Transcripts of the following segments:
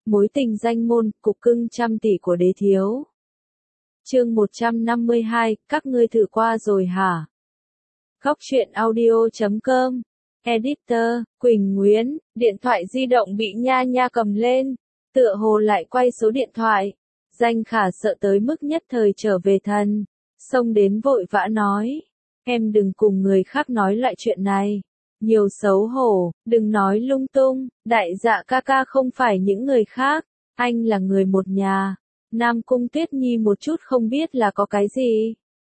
Mối tình danh môn, cục cưng trăm tỷ của đế thiếu. Chương 152, các ngươi thử qua rồi hả? Góc truyện audio.com. Editor, Quỳnh Nguyễn, điện thoại di động bị Nha Nha cầm lên, tựa hồ lại quay số điện thoại. Danh Khả sợ tới mức nhất thời trở về thần, xông đến vội vã nói, em đừng cùng người khác nói loại chuyện này. Nhiều xấu hổ, đừng nói lung tung, đại dạ ca ca không phải những người khác, anh là người một nhà. Nam Cung Tuyết Nhi một chút không biết là có cái gì.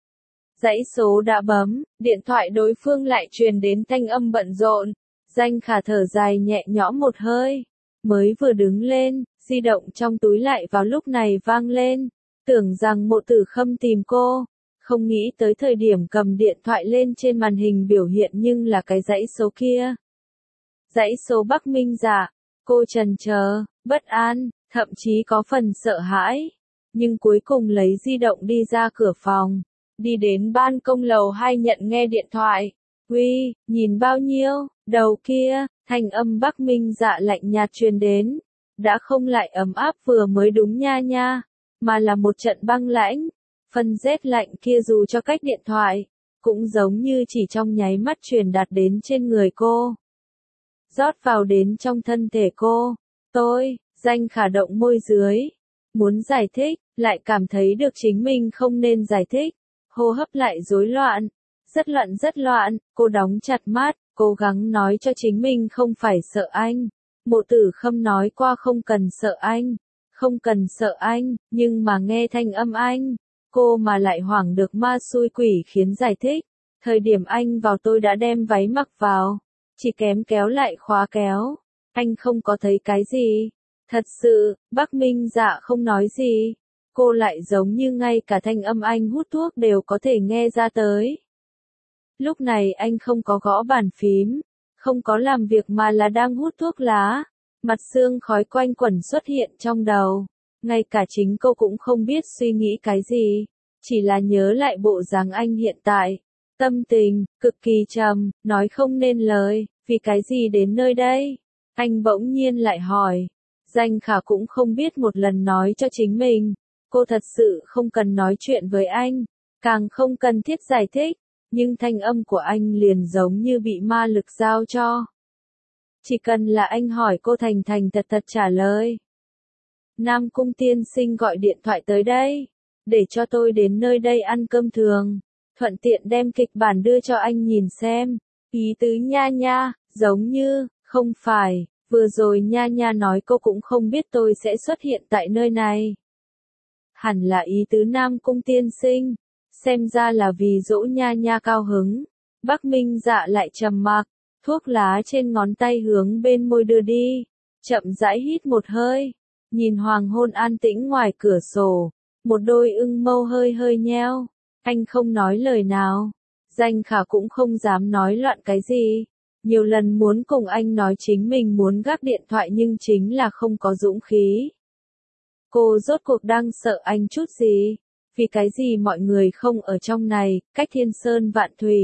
Dãy số đã bấm, điện thoại đối phương lại truyền đến thanh âm bận rộn. Danh Khả thở dài nhẹ nhõm một hơi, mới vừa đứng lên, di động trong túi lại vào lúc này vang lên, tưởng rằng Mộ Tử Khâm tìm cô. Không nghĩ tới thời điểm cầm điện thoại lên trên màn hình biểu hiện nhưng là cái dãy số kia. Dãy số Bắc Minh Dạ. Cô chần chờ, bất an, thậm chí có phần sợ hãi. Nhưng cuối cùng lấy di động đi ra cửa phòng. Đi đến ban công lầu 2 nhận nghe điện thoại. Uy, nhìn bao nhiêu, đầu kia, thanh âm Bắc Minh Dạ lạnh nhạt truyền đến. Đã không lại ấm áp vừa mới đúng nha nha, mà là một trận băng lãnh. Phân rét lạnh kia dù cho cách điện thoại, cũng giống như chỉ trong nháy mắt truyền đạt đến trên người cô. Rót vào đến trong thân thể cô. Danh Khả động môi dưới. Muốn giải thích, lại cảm thấy được chính mình không nên giải thích. Hô hấp lại rối loạn. Rất loạn, cô đóng chặt mắt, cố gắng nói cho chính mình không phải sợ anh. Mộ Tử Khâm nói qua không cần sợ anh. Không cần sợ anh, nhưng mà nghe thanh âm anh. Cô mà lại hoảng được ma xui quỷ khiến giải thích. Thời điểm anh vào tôi đã đem váy mặc vào. Chỉ kém kéo lại khóa kéo. Anh không có thấy cái gì. Thật sự, Bắc Minh Dạ không nói gì. Cô lại giống như ngay cả thanh âm anh hút thuốc đều có thể nghe ra tới. Lúc này anh không có gõ bàn phím. Không có làm việc mà là đang hút thuốc lá. Mặt sương khói quanh quẩn xuất hiện trong đầu. Ngay cả chính cô cũng không biết suy nghĩ cái gì. Chỉ là nhớ lại bộ dáng anh hiện tại. Tâm tình, cực kỳ trầm, nói không nên lời, vì cái gì đến nơi đây? Anh bỗng nhiên lại hỏi. Danh Khả cũng không biết một lần nói cho chính mình. Cô thật sự không cần nói chuyện với anh. Càng không cần thiết giải thích. Nhưng thanh âm của anh liền giống như bị ma lực giao cho. Chỉ cần là anh hỏi cô thành thành thật thật trả lời. Nam Cung tiên sinh gọi điện thoại tới đây. Để cho tôi đến nơi đây ăn cơm thường. Thuận tiện đem kịch bản đưa cho anh nhìn xem. Ý tứ Nha Nha, giống như, không phải, vừa rồi Nha Nha nói cô cũng không biết tôi sẽ xuất hiện tại nơi này. Hẳn là ý tứ Nam Cung tiên sinh. Xem ra là vì dỗ Nha Nha cao hứng. Bắc Minh Dạ lại trầm mặc, thuốc lá trên ngón tay hướng bên môi đưa đi. Chậm rãi hít một hơi. Nhìn hoàng hôn an tĩnh ngoài cửa sổ. Một đôi ưng mâu hơi hơi nheo. Anh không nói lời nào. Danh Khả cũng không dám nói loạn cái gì. Nhiều lần muốn cùng anh nói chính mình muốn gác điện thoại nhưng chính là không có dũng khí. Cô rốt cuộc đang sợ anh chút gì? Vì cái gì mọi người không ở trong này, cách thiên sơn vạn thủy.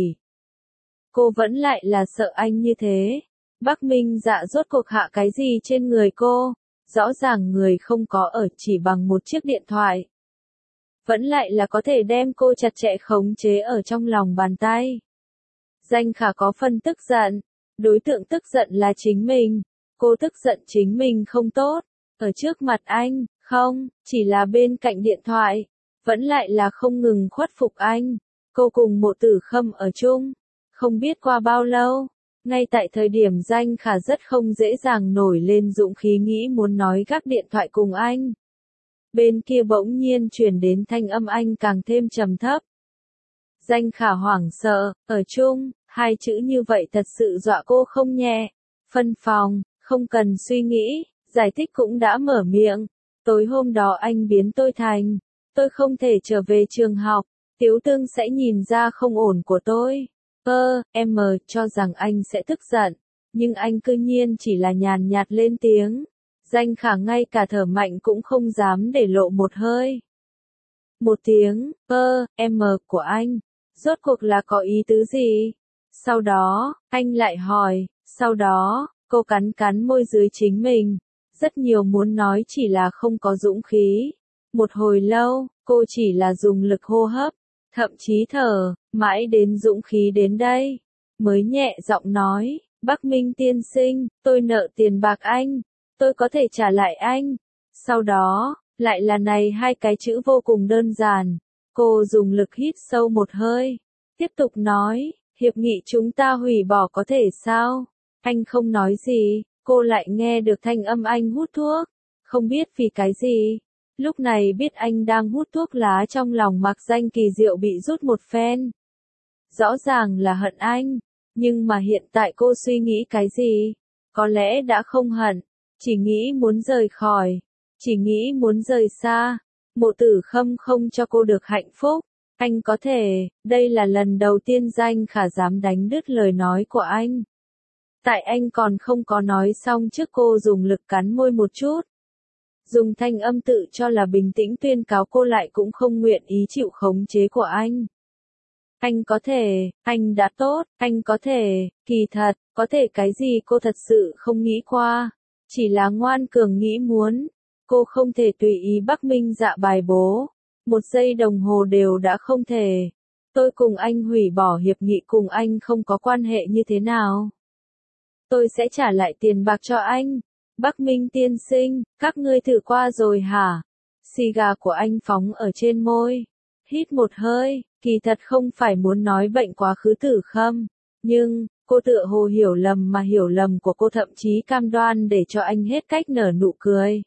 Cô vẫn lại là sợ anh như thế. Bắc Minh Dạ rốt cuộc hạ cái gì trên người cô? Rõ ràng người không có ở chỉ bằng một chiếc điện thoại. Vẫn lại là có thể đem cô chặt chẽ khống chế ở trong lòng bàn tay. Danh Khả có phần tức giận. Đối tượng tức giận là chính mình. Cô tức giận chính mình không tốt. Ở trước mặt anh, không, chỉ là bên cạnh điện thoại. Vẫn lại là không ngừng khuất phục anh. Cô cùng Mộ Tử Khâm ở chung. Không biết qua bao lâu. Ngay tại thời điểm Danh Khả rất không dễ dàng nổi lên dũng khí nghĩ muốn nói gác điện thoại cùng anh. Bên kia bỗng nhiên truyền đến thanh âm anh càng thêm trầm thấp. Danh Khả hoảng sợ, ở chung, hai chữ như vậy thật sự dọa cô không nhẹ. Phân phòng, không cần suy nghĩ, giải thích cũng đã mở miệng. Tối hôm đó anh biến tôi thành. Tôi không thể trở về trường học. Tiếu Tương sẽ nhìn ra không ổn của tôi. Em cho rằng anh sẽ tức giận. Nhưng anh cư nhiên chỉ là nhàn nhạt lên tiếng. Danh Khả ngay cả thở mạnh cũng không dám để lộ một hơi. Một tiếng, em của anh. Rốt cuộc là có ý tứ gì? Sau đó, anh lại hỏi. Sau đó, cô cắn cắn môi dưới chính mình. Rất nhiều muốn nói chỉ là không có dũng khí. Một hồi lâu, cô chỉ là dùng lực hô hấp, thậm chí thở, mãi đến dũng khí đến đây, mới nhẹ giọng nói, Bắc Minh tiên sinh, tôi nợ tiền bạc anh, tôi có thể trả lại anh. Sau đó, lại là này hai cái chữ vô cùng đơn giản. Cô dùng lực hít sâu một hơi, tiếp tục nói, hiệp nghị chúng ta hủy bỏ có thể sao? Anh không nói gì, cô lại nghe được thanh âm anh hút thuốc, không biết vì cái gì. Lúc này biết anh đang hút thuốc lá trong lòng Mạc Danh kỳ diệu bị rút một phen. Rõ ràng là hận anh, nhưng mà hiện tại cô suy nghĩ cái gì? Có lẽ đã không hận, chỉ nghĩ muốn rời khỏi, chỉ nghĩ muốn rời xa. Mộ Tử Khâm không cho cô được hạnh phúc. Anh có thể, đây là lần đầu tiên Danh Khả dám đánh đứt lời nói của anh. Tại anh còn không có nói xong trước cô dùng lực cắn môi một chút. Dùng thanh âm tự cho là bình tĩnh tuyên cáo cô lại cũng không nguyện ý chịu khống chế của anh. Anh có thể, anh đã tốt, anh có thể, kỳ thật, có thể cái gì cô thật sự không nghĩ qua. Chỉ là ngoan cường nghĩ muốn. Cô không thể tùy ý Bắc Minh Dạ bài bố. Một giây đồng hồ đều đã không thể. Tôi cùng anh hủy bỏ hiệp nghị cùng anh không có quan hệ như thế nào. Tôi sẽ trả lại tiền bạc cho anh. Bắc Minh tiên sinh, các ngươi thử qua rồi hả? Xì gà của anh phóng ở trên môi. Hít một hơi, kỳ thật không phải muốn nói bệnh quá khứ Tử Khâm. Nhưng, cô tựa hồ hiểu lầm mà hiểu lầm của cô thậm chí cam đoan để cho anh hết cách nở nụ cười.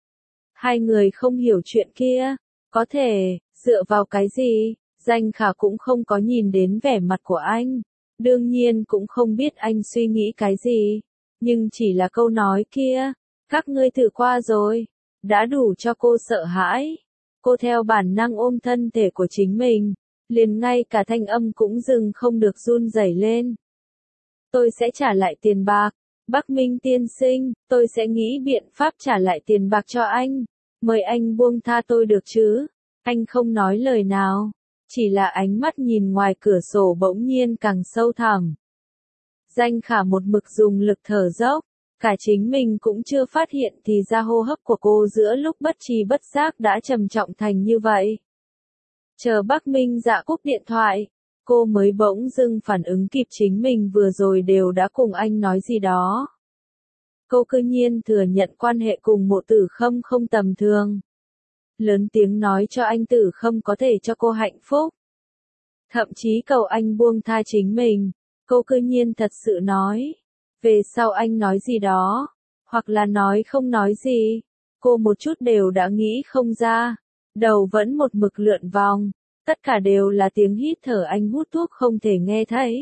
Hai người không hiểu chuyện kia. Có thể, dựa vào cái gì? Danh Khả cũng không có nhìn đến vẻ mặt của anh. Đương nhiên cũng không biết anh suy nghĩ cái gì. Nhưng chỉ là câu nói kia. Các ngươi thử qua rồi. Đã đủ cho cô sợ hãi. Cô theo bản năng ôm thân thể của chính mình. Liền ngay cả thanh âm cũng dừng không được run rẩy lên. Tôi sẽ trả lại tiền bạc. Bắc Minh tiên sinh, tôi sẽ nghĩ biện pháp trả lại tiền bạc cho anh. Mời anh buông tha tôi được chứ? Anh không nói lời nào. Chỉ là ánh mắt nhìn ngoài cửa sổ bỗng nhiên càng sâu thẳm. Danh Khả một mực dùng lực thở dốc. Cả chính mình cũng chưa phát hiện thì ra hô hấp của cô giữa lúc bất tri bất giác đã trầm trọng thành như vậy. Chờ Bắc Minh Dạ cúp điện thoại. Cô mới bỗng dưng phản ứng kịp chính mình vừa rồi đều đã cùng anh nói gì đó. Cô cư nhiên thừa nhận quan hệ cùng Mộ Tử Khâm không tầm thường. Lớn tiếng nói cho anh Tử Khâm có thể cho cô hạnh phúc. Thậm chí cầu anh buông tha chính mình. Cô cư nhiên thật sự nói. Về sau anh nói gì đó. Hoặc là nói không nói gì. Cô một chút đều đã nghĩ không ra. Đầu vẫn một mực lượn vòng. Tất cả đều là tiếng hít thở anh hút thuốc không thể nghe thấy.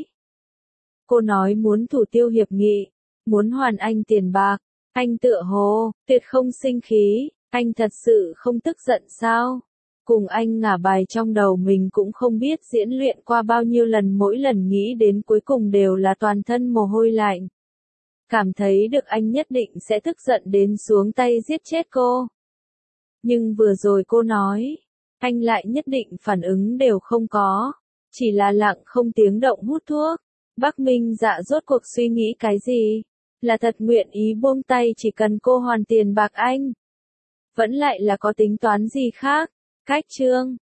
Cô nói muốn thủ tiêu hiệp nghị. Muốn hoàn anh tiền bạc. Anh tựa hồ, tuyệt không sinh khí. Anh thật sự không tức giận sao? Cùng anh ngả bài trong đầu mình cũng không biết diễn luyện qua bao nhiêu lần, mỗi lần nghĩ đến cuối cùng đều là toàn thân mồ hôi lạnh. Cảm thấy được anh nhất định sẽ tức giận đến xuống tay giết chết cô. Nhưng vừa rồi cô nói, anh lại nhất định phản ứng đều không có. Chỉ là lặng không tiếng động hút thuốc. Bắc Minh Dạ rốt cuộc suy nghĩ cái gì? Là thật nguyện ý buông tay chỉ cần cô hoàn tiền bạc anh? Vẫn lại là có tính toán gì khác? Cách chương